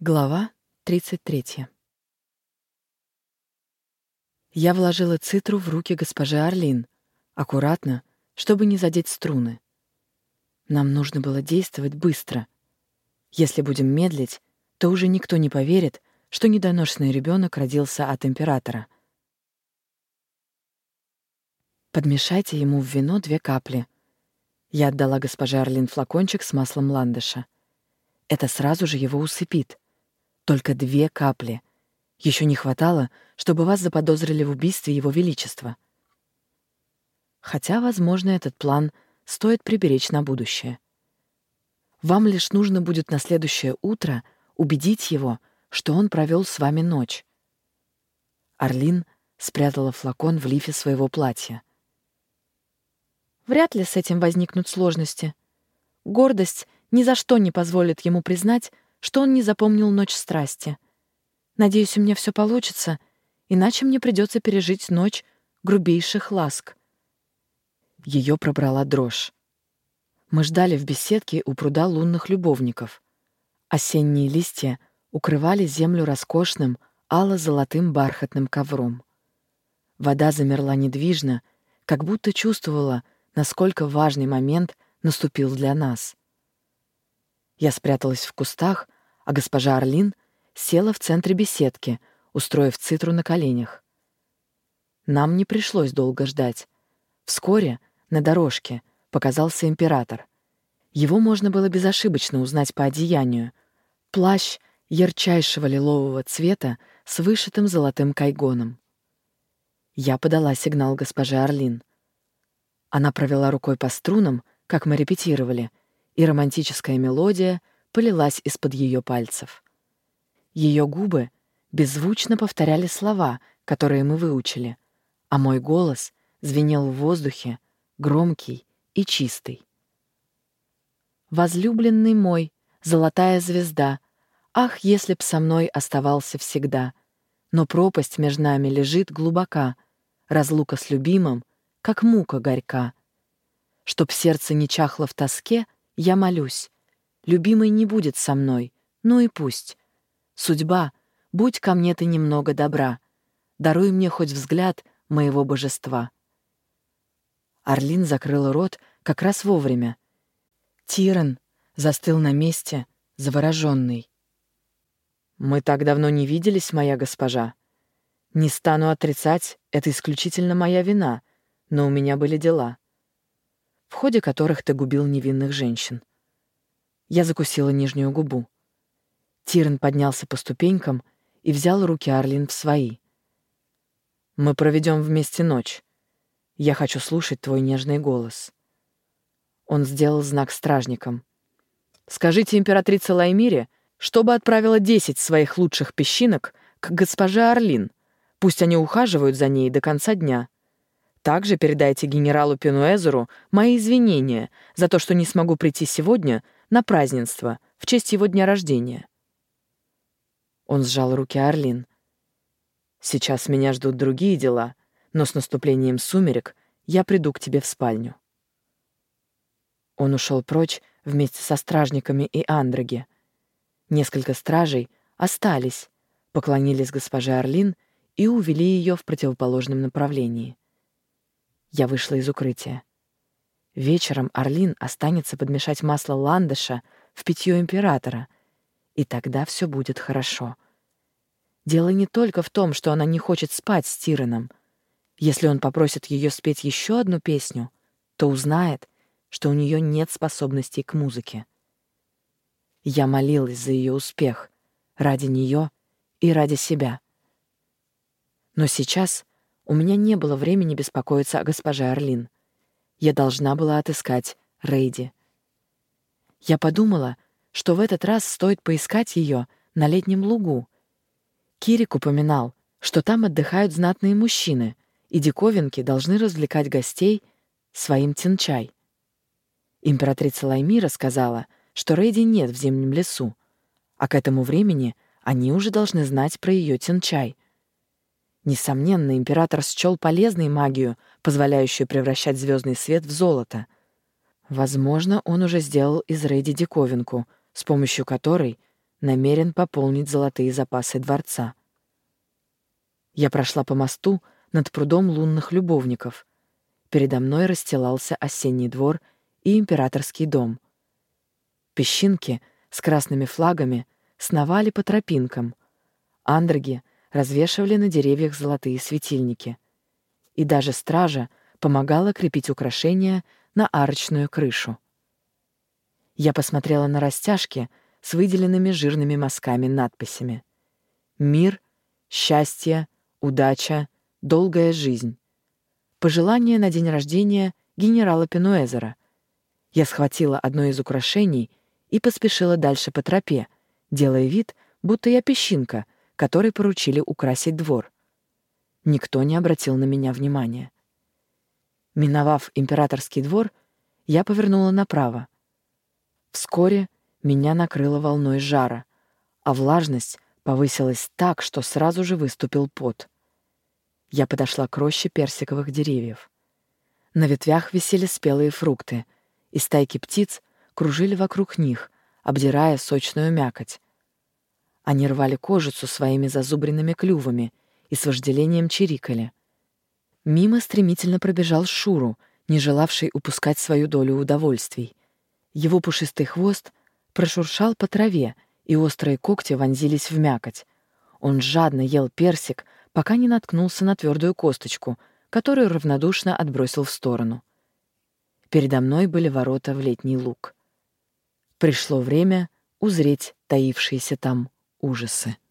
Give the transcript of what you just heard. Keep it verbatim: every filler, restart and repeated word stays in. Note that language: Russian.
Глава тридцать третья. Я вложила цитру в руки госпожи Арлин, аккуратно, чтобы не задеть струны. Нам нужно было действовать быстро. Если будем медлить, то уже никто не поверит, что недоношенный ребенок родился от императора. Подмешайте ему в вино две капли. Я отдала госпоже Арлин флакончик с маслом ландыша. Это сразу же его усыпит. Только две капли. Еще не хватало, чтобы вас заподозрили в убийстве Его Величества. Хотя, возможно, этот план стоит приберечь на будущее. Вам лишь нужно будет на следующее утро убедить его, что он провел с вами ночь. Арлин спрятала флакон в лифе своего платья. Вряд ли с этим возникнут сложности. Гордость ни за что не позволит ему признать, что он не запомнил ночь страсти. Надеюсь, у меня все получится, иначе мне придется пережить ночь грубейших ласк. Ее пробрала дрожь. Мы ждали в беседке у пруда лунных любовников. Осенние листья укрывали землю роскошным ало-золотым бархатным ковром. Вода замерла недвижно, как будто чувствовала, насколько важный момент наступил для нас. Я спряталась в кустах, а госпожа Арлин села в центре беседки, устроив цитру на коленях. Нам не пришлось долго ждать. Вскоре на дорожке показался император. Его можно было безошибочно узнать по одеянию. Плащ ярчайшего лилового цвета с вышитым золотым кайгоном. Я подала сигнал госпоже Арлин. Она провела рукой по струнам, как мы репетировали, и романтическая мелодия полилась из-под ее пальцев. Ее губы беззвучно повторяли слова, которые мы выучили, а мой голос звенел в воздухе, громкий и чистый. «Возлюбленный мой, золотая звезда, ах, если б со мной оставался всегда! Но пропасть между нами лежит глубока, разлука с любимым, как мука горька. Чтоб сердце не чахло в тоске, я молюсь. Любимый не будет со мной, ну и пусть. Судьба, будь ко мне ты немного добра, даруй мне хоть взгляд моего божества». Арлин закрыла рот как раз вовремя. Тиран застыл на месте, завороженный. «Мы так давно не виделись, моя госпожа. Не стану отрицать, это исключительно моя вина, но у меня были дела, в ходе которых ты губил невинных женщин». Я закусила нижнюю губу. Тиран поднялся по ступенькам и взял руки Арлин в свои. «Мы проведем вместе ночь. Я хочу слушать твой нежный голос». Он сделал знак стражникам. «Скажите императрице Лаймире, чтобы отправила десять своих лучших песчинок к госпоже Арлин. Пусть они ухаживают за ней до конца дня. Также передайте генералу Пенуэзеру мои извинения за то, что не смогу прийти сегодня на празднество в честь его дня рождения». Он сжал руки Арлин. «Сейчас меня ждут другие дела, но с наступлением сумерек я приду к тебе в спальню». Он ушел прочь вместе со стражниками и Андроги. Несколько стражей остались, поклонились госпоже Арлин и увели ее в противоположном направлении. Я вышла из укрытия. Вечером Арлин останется подмешать масло ландыша в питье императора, и тогда все будет хорошо. Дело не только в том, что она не хочет спать с Тираном. Если он попросит ее спеть еще одну песню, то узнает, что у нее нет способностей к музыке. Я молилась за ее успех, ради нее и ради себя. Но сейчас у меня не было времени беспокоиться о госпоже Арлин. Я должна была отыскать Рейди. Я подумала, что в этот раз стоит поискать ее на летнем лугу. Кирик упоминал, что там отдыхают знатные мужчины, и диковинки должны развлекать гостей своим тинчай. Императрица Лаймира сказала, что Рейди нет в зимнем лесу, а к этому времени они уже должны знать про ее тинчай. Несомненно, император счел полезной магию, позволяющую превращать звездный свет в золото. Возможно, он уже сделал из Рейди диковинку, с помощью которой намерен пополнить золотые запасы дворца. Я прошла по мосту над прудом лунных любовников. Передо мной расстилался осенний двор и императорский дом. Песчинки с красными флагами сновали по тропинкам. Андроги развешивали на деревьях золотые светильники. И даже стража помогала крепить украшения на арочную крышу. Я посмотрела на растяжки с выделенными жирными мазками надписями: «Мир, счастье, удача, долгая жизнь». Пожелание на день рождения генерала Пенуэзера. Я схватила одно из украшений и поспешила дальше по тропе, делая вид, будто я песчинка, которой поручили украсить двор. Никто не обратил на меня внимания. Миновав императорский двор, я повернула направо. Вскоре меня накрыло волной жара, а влажность повысилась так, что сразу же выступил пот. Я подошла к роще персиковых деревьев. На ветвях висели спелые фрукты, и стайки птиц кружили вокруг них, обдирая сочную мякоть. Они рвали кожицу своими зазубренными клювами и с вожделением чирикали. Мимо стремительно пробежал Шуру, не желавший упускать свою долю удовольствий. Его пушистый хвост прошуршал по траве, и острые когти вонзились в мякоть. Он жадно ел персик, пока не наткнулся на твердую косточку, которую равнодушно отбросил в сторону. Передо мной были ворота в летний луг. Пришло время узреть таившиеся там ужасы.